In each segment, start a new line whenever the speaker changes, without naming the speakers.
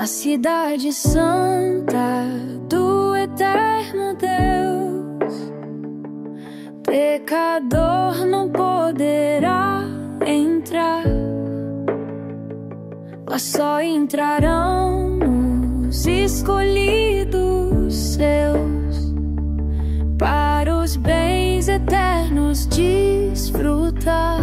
cidade santa do eterno Deus, pecador não poderá entrar. Lá só entrarão os escolhidos seus, para os bens eternos desfrutar.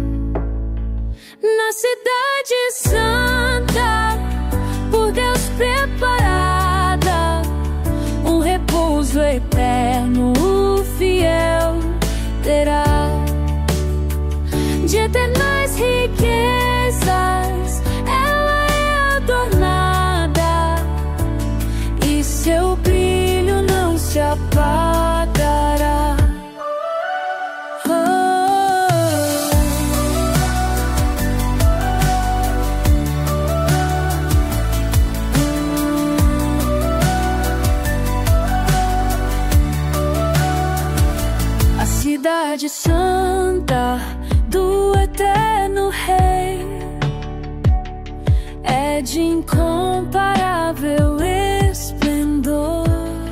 Na cidade santa, por Deus preparada, um repouso eterno o fiel terá. De eternas riquezas ela é adornada, e seu brilho não se apagará. Cidade santa do eterno Rei é de incomparável esplendor.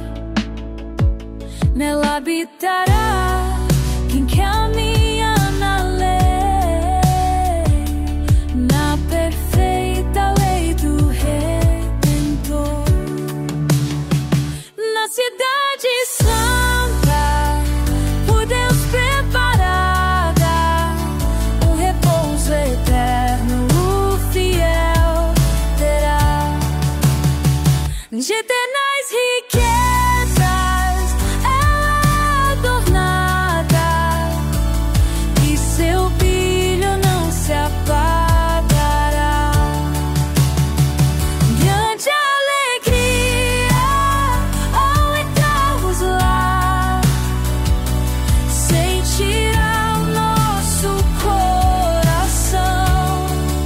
Nela habitará quem caminha na lei, na perfeita lei do Redentor. Na cidade santa, por Deus preparada, um repouso eterno o fiel terá. De eternas riquezas ela é adornada, e seu brilho não se apagará. Grande alegria ao entrarmos lá, sentirá o nosso coração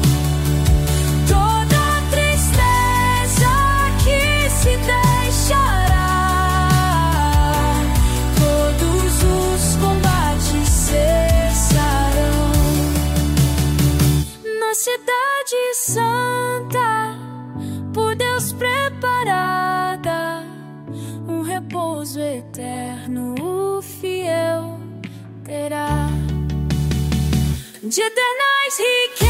toda a tristeza que se deixará, todos os combates cessarão. Na cidade santa, por Deus preparada, um repouso eterno o fiel terá. De eternas riquezas